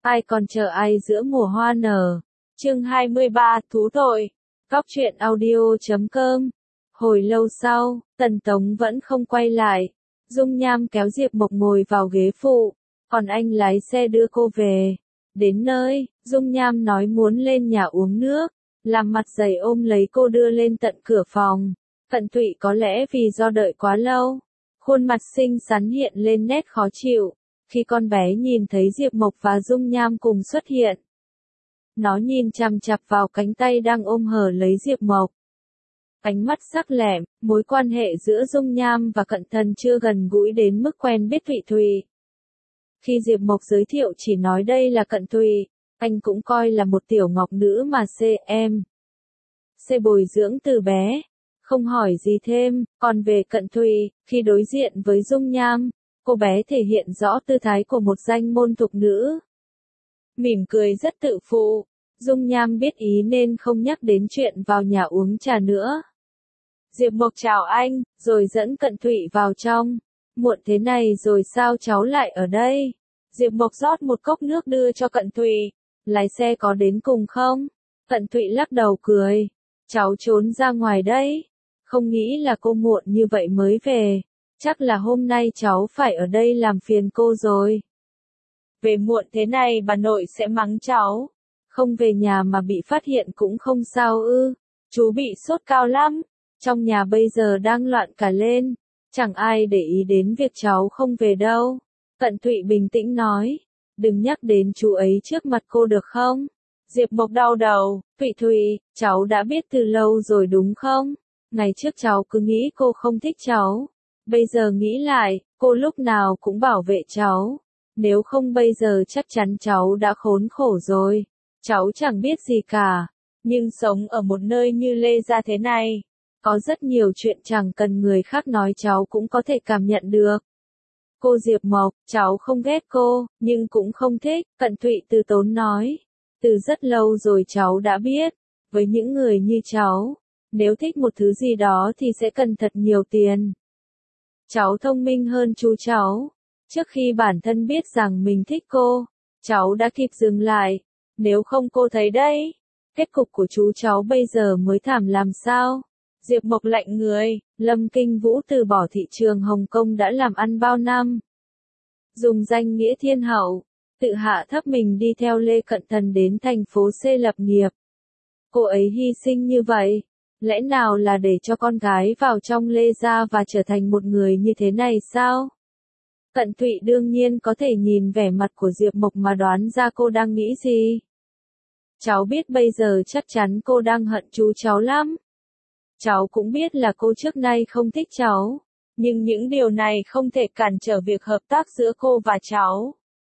Ai còn chờ ai giữa mùa hoa nở. Chương 23 Thú tội. Góc truyện audio.com. Hồi lâu sau, Tần Tống vẫn không quay lại. Dung Nham kéo Diệp Mộc ngồi vào ghế phụ, còn anh lái xe đưa cô về. Đến nơi, Dung Nham nói muốn lên nhà uống nước, làm mặt dày ôm lấy cô đưa lên tận cửa phòng. Cận Thụy có lẽ vì do đợi quá lâu, khuôn mặt xinh xắn hiện lên nét khó chịu. Khi con bé nhìn thấy Diệp Mộc và Dung Nham cùng xuất hiện, nó nhìn chằm chằm vào cánh tay đang ôm hở lấy Diệp Mộc. Ánh mắt sắc lẹm, mối quan hệ giữa Dung Nham và Cận Thần chưa gần gũi đến mức quen biết Thụy Thụy. Khi Diệp Mộc giới thiệu chỉ nói đây là Cận Thụy, anh cũng coi là một tiểu ngọc nữ mà C bồi dưỡng từ bé, không hỏi gì thêm. Còn về Cận Thụy, khi đối diện với Dung Nham, cô bé thể hiện rõ tư thái của một danh môn thục nữ. Mỉm cười rất tự phụ, Dung Nham biết ý nên không nhắc đến chuyện vào nhà uống trà nữa. Diệp Mộc chào anh, rồi dẫn Cận Thụy vào trong. Muộn thế này rồi sao cháu lại ở đây? Diệp Mộc rót một cốc nước đưa cho Cận Thụy. Lái xe có đến cùng không? Cận Thụy lắc đầu cười. Cháu trốn ra ngoài đấy. Không nghĩ là cô muộn như vậy mới về. Chắc là hôm nay cháu phải ở đây làm phiền cô rồi. Về muộn thế này bà nội sẽ mắng cháu. Không về nhà mà bị phát hiện cũng không sao ư. Chú bị sốt cao lắm. Trong nhà bây giờ đang loạn cả lên. Chẳng ai để ý đến việc cháu không về đâu. Cận Thụy bình tĩnh nói. Đừng nhắc đến chú ấy trước mặt cô được không? Diệp Mộc đau đầu. Thụy, cháu đã biết từ lâu rồi đúng không? Ngày trước cháu cứ nghĩ cô không thích cháu. Bây giờ nghĩ lại, cô lúc nào cũng bảo vệ cháu. Nếu không bây giờ chắc chắn cháu đã khốn khổ rồi. Cháu chẳng biết gì cả. Nhưng sống ở một nơi như Lê Gia thế này, có rất nhiều chuyện chẳng cần người khác nói cháu cũng có thể cảm nhận được. Cô Diệp Mộc, cháu không ghét cô, nhưng cũng không thích. Cận Thụy từ tốn nói. Từ rất lâu rồi cháu đã biết. Với những người như cháu, nếu thích một thứ gì đó thì sẽ cần thật nhiều tiền. Cháu thông minh hơn chú cháu. Trước khi bản thân biết rằng mình thích cô, cháu đã kịp dừng lại. Nếu không cô thấy đấy, kết cục của chú cháu bây giờ mới thảm làm sao? Diệp Mộc lạnh người. Lâm Kinh Vũ từ bỏ thị trường Hồng Kông đã làm ăn bao năm. Dùng danh nghĩa thiên hậu, tự hạ thấp mình đi theo Lê Cận Thần đến thành phố C lập nghiệp. Cô ấy hy sinh như vậy, lẽ nào là để cho con gái vào trong Lê Gia và trở thành một người như thế này sao? Cận Thụy đương nhiên có thể nhìn vẻ mặt của Diệp Mộc mà đoán ra cô đang nghĩ gì. Cháu biết bây giờ chắc chắn cô đang hận chú cháu lắm. Cháu cũng biết là cô trước nay không thích cháu, nhưng những điều này không thể cản trở việc hợp tác giữa cô và cháu.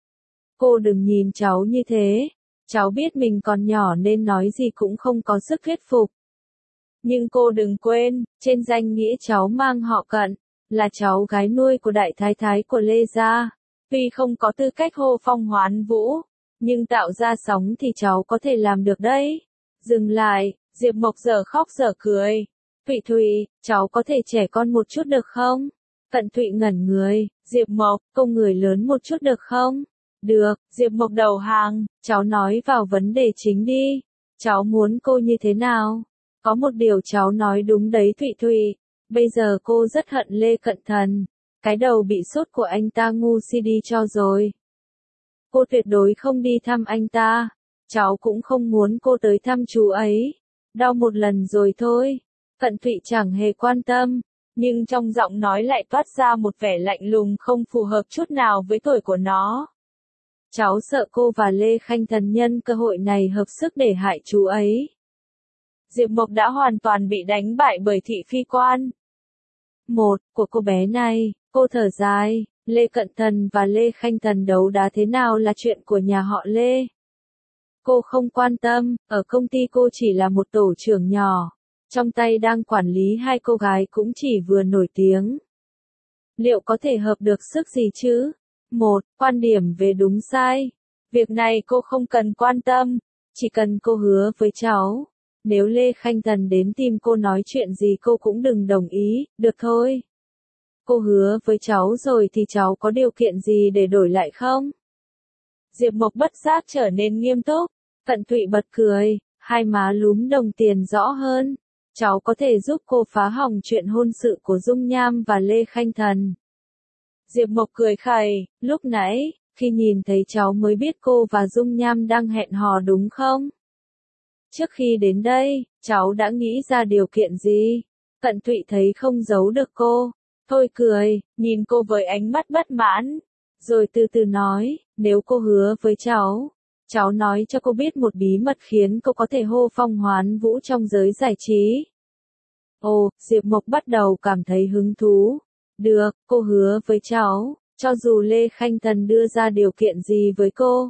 Cô đừng nhìn cháu như thế, cháu biết mình còn nhỏ nên nói gì cũng không có sức thuyết phục. Nhưng cô đừng quên, trên danh nghĩa cháu mang họ Cận, là cháu gái nuôi của đại thái thái của Lê Gia. Tuy không có tư cách hô phong hoán vũ, nhưng tạo ra sóng thì cháu có thể làm được đấy. Dừng lại, Diệp Mộc giờ khóc giờ cười. Thụy, cháu có thể trẻ con một chút được không? Cận Thụy ngẩn người. Diệp Mộc, câu người lớn một chút được không? Được, Diệp Mộc đầu hàng. Cháu nói vào vấn đề chính đi. Cháu muốn cô như thế nào? Có một điều cháu nói đúng đấy Thụy. Bây giờ cô rất hận Lê Cận Thần. Cái đầu bị sốt của anh ta ngu si đi cho rồi. Cô tuyệt đối không đi thăm anh ta. Cháu cũng không muốn cô tới thăm chú ấy. Đau một lần rồi thôi. Cận Thụy chẳng hề quan tâm, nhưng trong giọng nói lại toát ra một vẻ lạnh lùng không phù hợp chút nào với tuổi của nó. Cháu sợ cô và Lê Khanh Thần nhân cơ hội này hợp sức để hại chú ấy. Diệp Mộc đã hoàn toàn bị đánh bại bởi thị phi quan. Của cô bé này, cô thở dài, Lê Cận Thần và Lê Khanh Thần đấu đá thế nào là chuyện của nhà họ Lê. Cô không quan tâm, ở công ty cô chỉ là một tổ trưởng nhỏ. Trong tay đang quản lý hai cô gái cũng chỉ vừa nổi tiếng. Liệu có thể hợp được sức gì chứ? Quan điểm về đúng sai. Việc này cô không cần quan tâm, chỉ cần cô hứa với cháu. Nếu Lê Khanh Thần đến tìm cô nói chuyện gì cô cũng đừng đồng ý, được thôi. Cô hứa với cháu rồi thì cháu có điều kiện gì để đổi lại không? Diệp Mộc bất giác trở nên nghiêm túc. Cận Thụy bật cười, hai má lúm đồng tiền rõ hơn. Cháu có thể giúp cô phá hỏng chuyện hôn sự của Dung Nham và Lê Khanh Thần. Diệp Mộc cười khẩy, lúc nãy, khi nhìn thấy cháu mới biết cô và Dung Nham đang hẹn hò đúng không? Trước khi đến đây, cháu đã nghĩ ra điều kiện gì? Cận Thụy thấy không giấu được cô. Thôi cười, nhìn cô với ánh mắt bất mãn. Rồi từ từ nói, nếu cô hứa với cháu nói cho cô biết một bí mật khiến cô có thể hô phong hoán vũ trong giới giải trí. Ồ, Diệp Mộc bắt đầu cảm thấy hứng thú. Được, cô hứa với cháu, cho dù Lê Khanh Thần đưa ra điều kiện gì với cô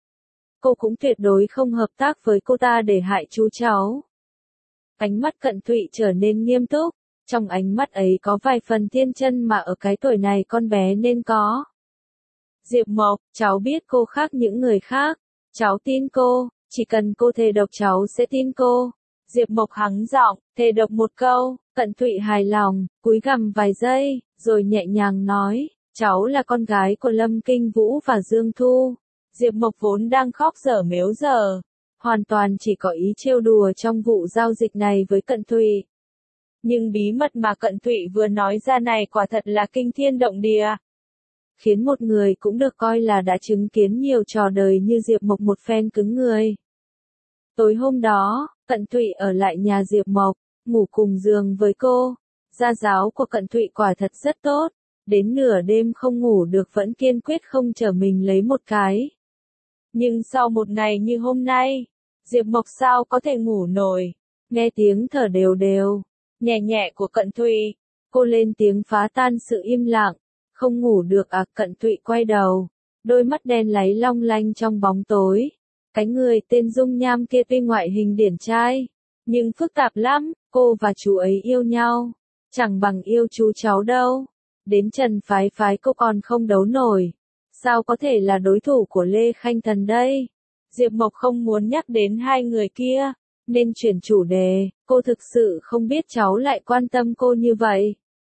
cũng tuyệt đối không hợp tác với cô ta để hại chú cháu. Ánh mắt Cận Thụy trở nên nghiêm túc, trong ánh mắt ấy có vài phần thiên chân mà ở cái tuổi này con bé nên có. Diệp Mộc, cháu biết cô khác những người khác, cháu tin cô, chỉ cần cô thề độc cháu sẽ tin cô. Diệp Mộc hắng giọng, thề độc một câu. Cận Thụy hài lòng, cúi gằm vài giây, rồi nhẹ nhàng nói, cháu là con gái của Lâm Kinh Vũ và Dương Thu. Diệp Mộc vốn đang khóc dở mếu dở, hoàn toàn chỉ có ý trêu đùa trong vụ giao dịch này với Cận Thụy. Nhưng bí mật mà Cận Thụy vừa nói ra này quả thật là kinh thiên động địa. Khiến một người cũng được coi là đã chứng kiến nhiều trò đời như Diệp Mộc một phen cứng người. Tối hôm đó, Cận Thụy ở lại nhà Diệp Mộc, ngủ cùng giường với cô. Gia giáo của Cận Thụy quả thật rất tốt, đến nửa đêm không ngủ được vẫn kiên quyết không chở mình lấy một cái. Nhưng sau một ngày như hôm nay, Diệp Mộc sao có thể ngủ nổi, nghe tiếng thở đều đều, nhẹ nhẹ của Cận Thụy, cô lên tiếng phá tan sự im lặng, không ngủ được à? Cận Thụy quay đầu, đôi mắt đen láy long lanh trong bóng tối. Cái người tên Dung Nham kia tuy ngoại hình điển trai, nhưng phức tạp lắm, cô và chú ấy yêu nhau, chẳng bằng yêu chú cháu đâu. Đến Trần Phái Phái cô còn không đấu nổi, sao có thể là đối thủ của Lê Khanh Thần đây? Diệp Mộc không muốn nhắc đến hai người kia, nên chuyển chủ đề, cô thực sự không biết cháu lại quan tâm cô như vậy.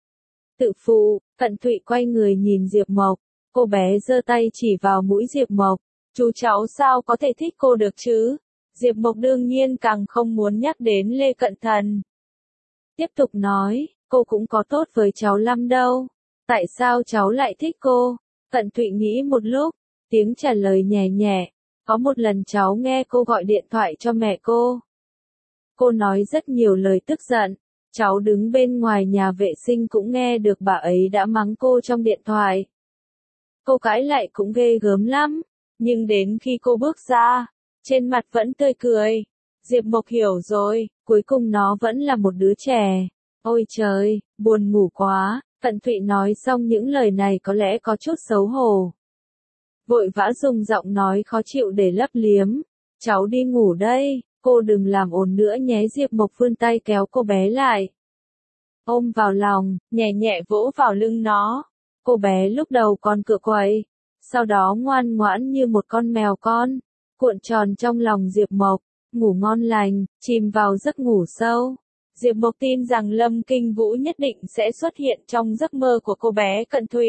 Tự phụ, Cận Thụy quay người nhìn Diệp Mộc, cô bé giơ tay chỉ vào mũi Diệp Mộc. Chú cháu sao có thể thích cô được chứ? Diệp Mộc đương nhiên càng không muốn nhắc đến Lê Cận Thần. Tiếp tục nói, cô cũng có tốt với cháu lắm đâu. Tại sao cháu lại thích cô? Cận Thụy nghĩ một lúc, tiếng trả lời nhẹ nhẹ. Có một lần cháu nghe cô gọi điện thoại cho mẹ cô. Cô nói rất nhiều lời tức giận. Cháu đứng bên ngoài nhà vệ sinh cũng nghe được bà ấy đã mắng cô trong điện thoại. Cô cãi lại cũng ghê gớm lắm. Nhưng đến khi cô bước ra, trên mặt vẫn tươi cười. Diệp Mộc hiểu rồi, cuối cùng nó vẫn là một đứa trẻ. Ôi trời, buồn ngủ quá. Cận Thụy nói xong những lời này có lẽ có chút xấu hổ. Vội vã dùng giọng nói khó chịu để lấp liếm. Cháu đi ngủ đây, cô đừng làm ồn nữa nhé. Diệp Mộc vươn tay kéo cô bé lại. Ôm vào lòng, nhẹ nhẹ vỗ vào lưng nó. Cô bé lúc đầu còn cựa quậy, sau đó ngoan ngoãn như một con mèo con, cuộn tròn trong lòng Diệp Mộc, ngủ ngon lành, chìm vào giấc ngủ sâu. Diệp Mộc tin rằng Lâm Kinh Vũ nhất định sẽ xuất hiện trong giấc mơ của cô bé Cận Thụy.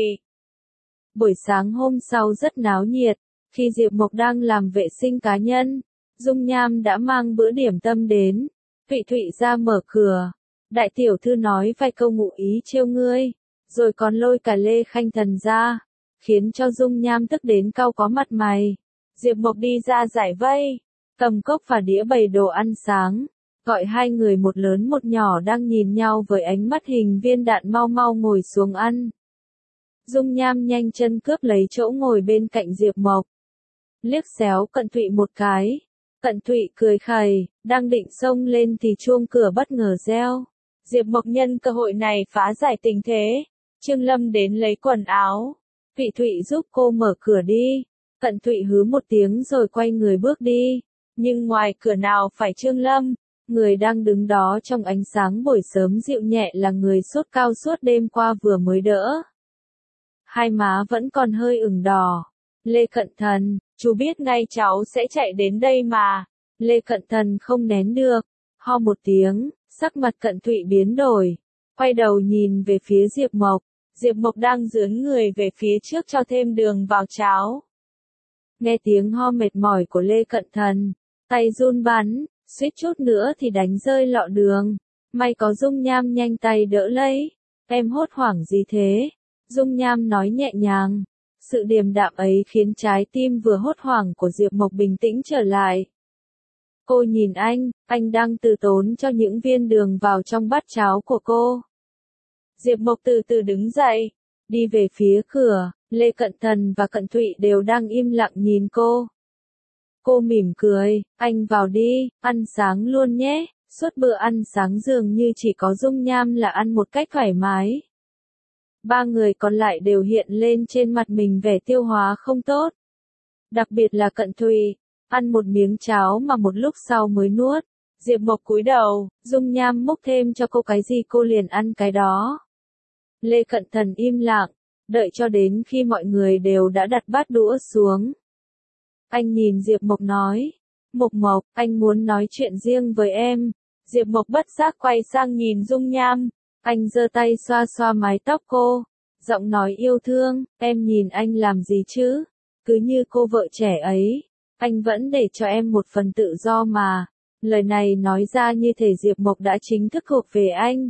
Buổi sáng hôm sau rất náo nhiệt, khi Diệp Mộc đang làm vệ sinh cá nhân, Dung Nham đã mang bữa điểm tâm đến. Thụy Thụy ra mở cửa, đại tiểu thư nói vài câu ngụ ý trêu ngươi, rồi còn lôi cả Lê Khanh Thần ra, khiến cho Dung Nham tức đến cau có mặt mày. Diệp Mộc đi ra giải vây, cầm cốc và đĩa bày đồ ăn sáng, gọi hai người một lớn một nhỏ đang nhìn nhau với ánh mắt hình viên đạn mau mau ngồi xuống ăn. Dung Nham nhanh chân cướp lấy chỗ ngồi bên cạnh Diệp Mộc, liếc xéo Cận Thụy một cái. Cận Thụy cười khẩy, đang định xông lên thì chuông cửa bất ngờ reo. Diệp Mộc nhân cơ hội này phá giải tình thế. Trương Lâm đến lấy quần áo. Thụy Thụy giúp cô mở cửa đi. Cận Thụy hứ một tiếng rồi quay người bước đi. Nhưng ngoài cửa nào phải Trương Lâm, người đang đứng đó trong ánh sáng buổi sớm dịu nhẹ là người sốt cao suốt đêm qua vừa mới đỡ. Hai má vẫn còn hơi ửng đỏ. Lê Cận Thần, chú biết ngay cháu sẽ chạy đến đây mà. Lê Cận Thần không nén được, ho một tiếng, sắc mặt Cận Thụy biến đổi. Quay đầu nhìn về phía Diệp Mộc. Diệp Mộc đang dướn người về phía trước cho thêm đường vào cháo. Nghe tiếng ho mệt mỏi của Lê Cận Thần, tay run bắn, suýt chút nữa thì đánh rơi lọ đường. May có Dung Nham nhanh tay đỡ lấy. Em hốt hoảng gì thế? Dung Nham nói nhẹ nhàng. Sự điềm đạm ấy khiến trái tim vừa hốt hoảng của Diệp Mộc bình tĩnh trở lại. Cô nhìn anh đang từ tốn cho những viên đường vào trong bát cháo của cô. Diệp Mộc từ từ đứng dậy, đi về phía cửa, Lê Cận Thần và Cận Thụy đều đang im lặng nhìn cô. Cô mỉm cười, anh vào đi, ăn sáng luôn nhé. Suốt bữa ăn sáng dường như chỉ có Dung Nham là ăn một cách thoải mái. Ba người còn lại đều hiện lên trên mặt mình vẻ tiêu hóa không tốt. Đặc biệt là Cận Thụy, ăn một miếng cháo mà một lúc sau mới nuốt. Diệp Mộc cúi đầu, Dung Nham múc thêm cho cô cái gì cô liền ăn cái đó. Lê Cận Thần im lặng, đợi cho đến khi mọi người đều đã đặt bát đũa xuống. Anh nhìn Diệp Mộc nói, Mộc Mộc, anh muốn nói chuyện riêng với em. Diệp Mộc bất giác quay sang nhìn Dung Nham, anh giơ tay xoa xoa mái tóc cô, giọng nói yêu thương, em nhìn anh làm gì chứ, cứ như cô vợ trẻ ấy, anh vẫn để cho em một phần tự do mà. Lời này nói ra như thể Diệp Mộc đã chính thức thuộc về anh.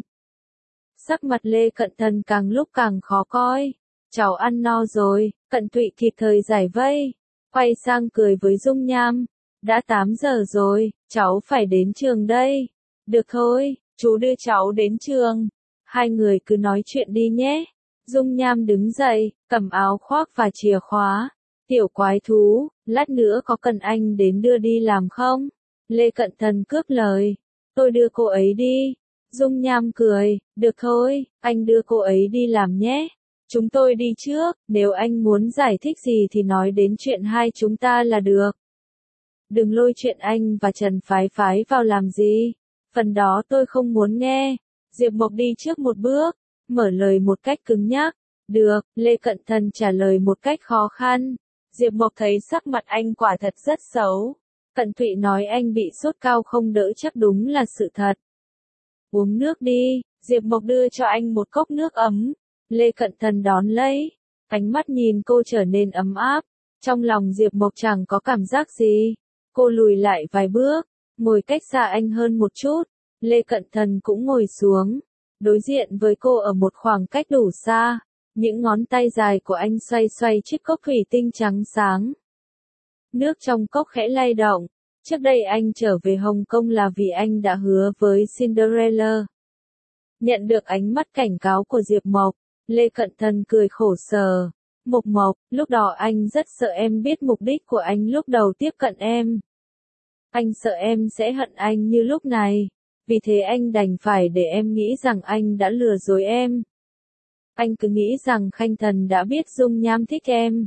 Sắc mặt Lê Cận Thần càng lúc càng khó coi. Cháu ăn no rồi, Cận Thụy kịp thời giải vây, quay sang cười với Dung Nham. Đã 8 giờ rồi, cháu phải đến trường đây. Được thôi, chú đưa cháu đến trường. Hai người cứ nói chuyện đi nhé. Dung Nham đứng dậy, cầm áo khoác và chìa khóa. Tiểu quái thú, lát nữa có cần anh đến đưa đi làm không? Lê Cận Thần cướp lời. Tôi đưa cô ấy đi. Dung Nham cười, được thôi, anh đưa cô ấy đi làm nhé. Chúng tôi đi trước, nếu anh muốn giải thích gì thì nói đến chuyện hai chúng ta là được. Đừng lôi chuyện anh và Trần Phái Phái vào làm gì. Phần đó tôi không muốn nghe. Diệp Mộc đi trước một bước, mở lời một cách cứng nhắc. Được, Lê Cận Thần trả lời một cách khó khăn. Diệp Mộc thấy sắc mặt anh quả thật rất xấu. Cận Thụy nói anh bị sốt cao không đỡ chắc đúng là sự thật. Uống nước đi, Diệp Mộc đưa cho anh một cốc nước ấm. Lê Cận Thần đón lấy, ánh mắt nhìn cô trở nên ấm áp. Trong lòng Diệp Mộc chẳng có cảm giác gì. Cô lùi lại vài bước, ngồi cách xa anh hơn một chút. Lê Cận Thần cũng ngồi xuống, đối diện với cô ở một khoảng cách đủ xa. Những ngón tay dài của anh xoay xoay chiếc cốc thủy tinh trắng sáng. Nước trong cốc khẽ lay động. Trước đây anh trở về Hồng Kông là vì anh đã hứa với Cinderella. Nhận được ánh mắt cảnh cáo của Diệp Mộc, Lê Cận Thần cười khổ sở. Mộc Mộc, lúc đó anh rất sợ em biết mục đích của anh lúc đầu tiếp cận em. Anh sợ em sẽ hận anh như lúc này. Vì thế anh đành phải để em nghĩ rằng anh đã lừa dối em. Anh cứ nghĩ rằng Khanh Thần đã biết Dung Nham thích em.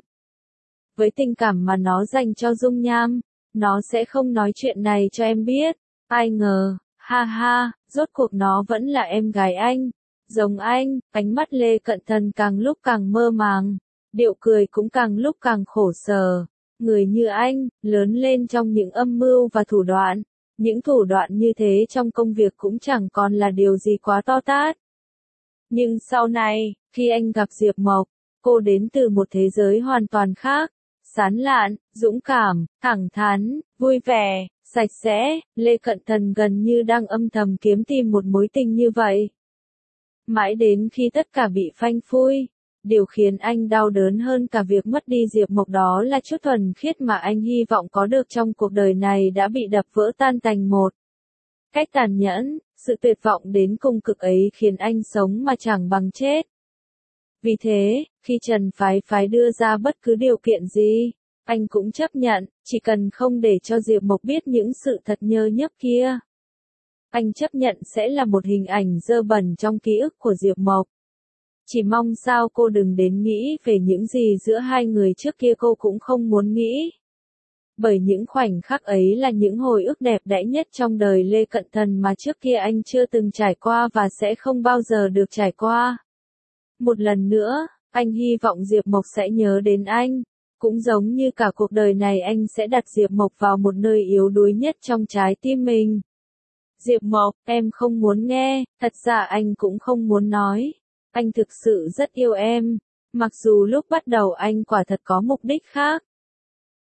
Với tình cảm mà nó dành cho Dung Nham, nó sẽ không nói chuyện này cho em biết. Ai ngờ, ha ha, rốt cuộc nó vẫn là em gái anh. Giống anh, ánh mắt Lê Cận Thần càng lúc càng mơ màng. Điệu cười cũng càng lúc càng khổ sở. Người như anh, lớn lên trong những âm mưu và thủ đoạn. Những thủ đoạn như thế trong công việc cũng chẳng còn là điều gì quá to tát. Nhưng sau này, khi anh gặp Diệp Mộc, cô đến từ một thế giới hoàn toàn khác. Sán lạn, dũng cảm, thẳng thắn, vui vẻ, sạch sẽ, Lê Cận Thần gần như đang âm thầm kiếm tìm một mối tình như vậy. Mãi đến khi tất cả bị phanh phui, điều khiến anh đau đớn hơn cả việc mất đi Diệp Mộc đó là chút thuần khiết mà anh hy vọng có được trong cuộc đời này đã bị đập vỡ tan tành một. Cách tàn nhẫn, sự tuyệt vọng đến cùng cực ấy khiến anh sống mà chẳng bằng chết. Vì thế, khi Trần Phái Phái đưa ra bất cứ điều kiện gì, anh cũng chấp nhận, chỉ cần không để cho Diệp Mộc biết những sự thật nhơ nhớp kia. Anh chấp nhận sẽ là một hình ảnh dơ bẩn trong ký ức của Diệp Mộc. Chỉ mong sao cô đừng đến nghĩ về những gì giữa hai người trước kia cô cũng không muốn nghĩ. Bởi những khoảnh khắc ấy là những hồi ức đẹp đẽ nhất trong đời Lê Cận Thần mà trước kia anh chưa từng trải qua và sẽ không bao giờ được trải qua. Một lần nữa, anh hy vọng Diệp Mộc sẽ nhớ đến anh. Cũng giống như cả cuộc đời này anh sẽ đặt Diệp Mộc vào một nơi yếu đuối nhất trong trái tim mình. Diệp Mộc, em không muốn nghe, thật ra anh cũng không muốn nói. Anh thực sự rất yêu em, mặc dù lúc bắt đầu anh quả thật có mục đích khác.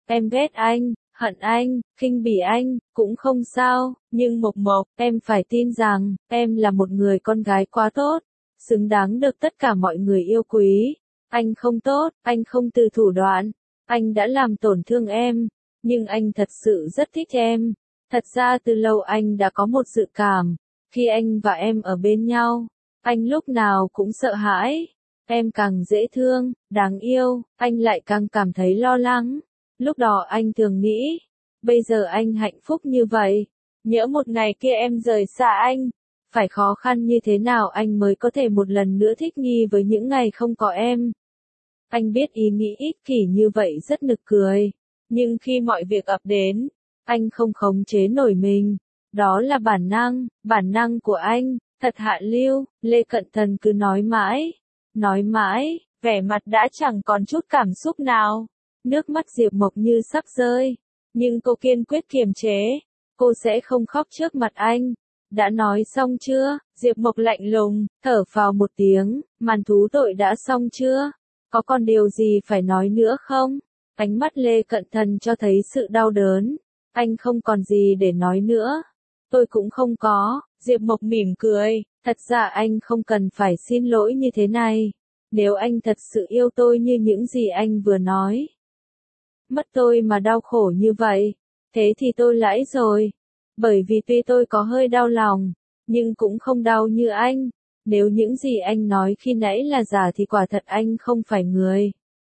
em ghét anh, hận anh, khinh bỉ anh, cũng không sao, nhưng Mộc Mộc, em phải tin rằng, em là một người con gái quá tốt, xứng đáng được tất cả mọi người yêu quý. Anh không tốt, anh không từ thủ đoạn, anh đã làm tổn thương em, nhưng anh thật sự rất thích em. Thật ra từ lâu anh đã có một dự cảm, khi anh và em ở bên nhau, anh lúc nào cũng sợ hãi. Em càng dễ thương, đáng yêu, anh lại càng cảm thấy lo lắng. Lúc đó anh thường nghĩ, bây giờ anh hạnh phúc như vậy, nhỡ một ngày kia em rời xa anh, phải khó khăn như thế nào anh mới có thể một lần nữa thích nghi với những ngày không có em. Anh biết ý nghĩ ích kỷ như vậy rất nực cười, nhưng khi mọi việc ập đến, anh không khống chế nổi mình. Đó là bản năng của anh, thật hạ lưu, Lê Cận Thần cứ nói mãi, vẻ mặt đã chẳng còn chút cảm xúc nào. Nước mắt Diệp Mộc như sắp rơi, nhưng cô kiên quyết kiềm chế, cô sẽ không khóc trước mặt anh. Đã nói xong chưa? Diệp Mộc lạnh lùng, thở phào một tiếng, màn thú tội đã xong chưa? Có còn điều gì phải nói nữa không? Ánh mắt Lê Cận Thần cho thấy sự đau đớn, anh không còn gì để nói nữa. Tôi cũng không có, Diệp Mộc mỉm cười, thật ra anh không cần phải xin lỗi như thế này. Nếu anh thật sự yêu tôi như những gì anh vừa nói, mất tôi mà đau khổ như vậy, thế thì tôi lãi rồi. Bởi vì tuy tôi có hơi đau lòng, nhưng cũng không đau như anh. Nếu những gì anh nói khi nãy là giả thì quả thật anh không phải người.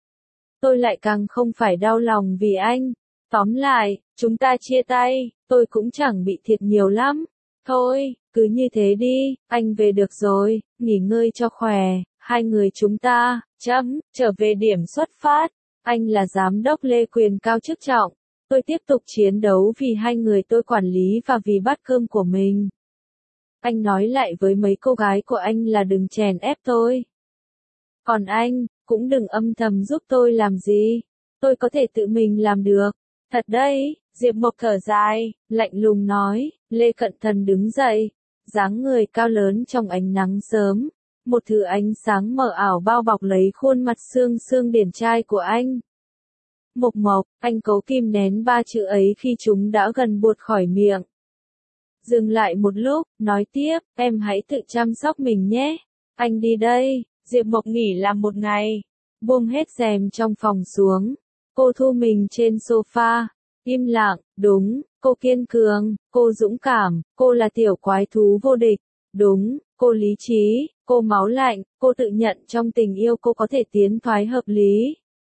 Tôi lại càng không phải đau lòng vì anh. Tóm lại, chúng ta chia tay, tôi cũng chẳng bị thiệt nhiều lắm. Thôi, cứ như thế đi, anh về được rồi, nghỉ ngơi cho khỏe, hai người chúng ta, trở về điểm xuất phát. Anh là giám đốc Lê quyền cao chức trọng. Tôi tiếp tục chiến đấu vì hai người tôi quản lý và vì bát cơm của mình. Anh nói lại với mấy cô gái của anh là đừng chèn ép tôi. Còn anh, cũng đừng âm thầm giúp tôi làm gì. Tôi có thể tự mình làm được. Thật đấy, Diệp Mộc thở dài, lạnh lùng nói. Lê Cận Thần đứng dậy, dáng người cao lớn trong ánh nắng sớm. Một thứ ánh sáng mờ ảo bao bọc lấy khuôn mặt xương xương điển trai của anh. Mộc Mộc, anh cố kìm nén ba chữ ấy khi chúng đã gần buột khỏi miệng. Dừng lại một lúc, nói tiếp, em hãy tự chăm sóc mình nhé. Anh đi đây. Diệp Mộc nghỉ làm một ngày. Buông hết rèm trong phòng xuống. Cô thu mình trên sofa. Im lặng, đúng, cô kiên cường, cô dũng cảm, cô là tiểu quái thú vô địch. Đúng, cô lý trí, cô máu lạnh, cô tự nhận trong tình yêu cô có thể tiến thoái hợp lý.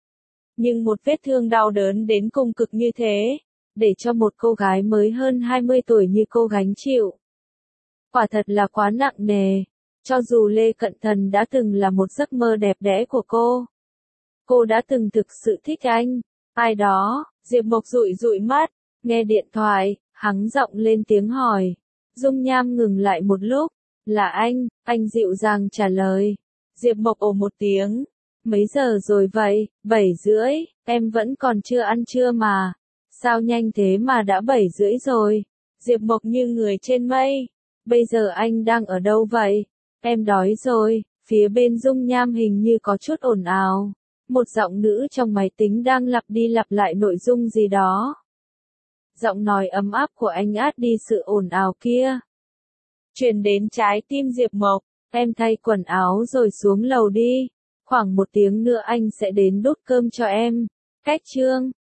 Nhưng một vết thương đau đớn đến cùng cực như thế, để cho một cô gái mới hơn 20 tuổi như cô gánh chịu. Quả thật là quá nặng nề. Cho dù Lê Cận Thần đã từng là một giấc mơ đẹp đẽ của cô đã từng thực sự thích anh. Ai đó, Diệp Mộc dụi dụi mắt, nghe điện thoại, hắng giọng lên tiếng hỏi. Dung Nham ngừng lại một lúc, là anh dịu dàng trả lời. Diệp Mộc ồ một tiếng. Mấy giờ rồi vậy? 7:30, em vẫn còn chưa ăn trưa mà. Sao nhanh thế mà đã 7:30 rồi? Diệp Mộc như người trên mây. Bây giờ anh đang ở đâu vậy? Em đói rồi. Phía bên Dung Nham hình như có chút ồn ào. Một giọng nữ trong máy tính đang lặp đi lặp lại nội dung gì đó. Giọng nói ấm áp của anh át đi sự ồn ào kia. Truyền đến trái tim Diệp Mộc. Em thay quần áo rồi xuống lầu đi. Khoảng 1 tiếng nữa anh sẽ đến đút cơm cho em. Cách chương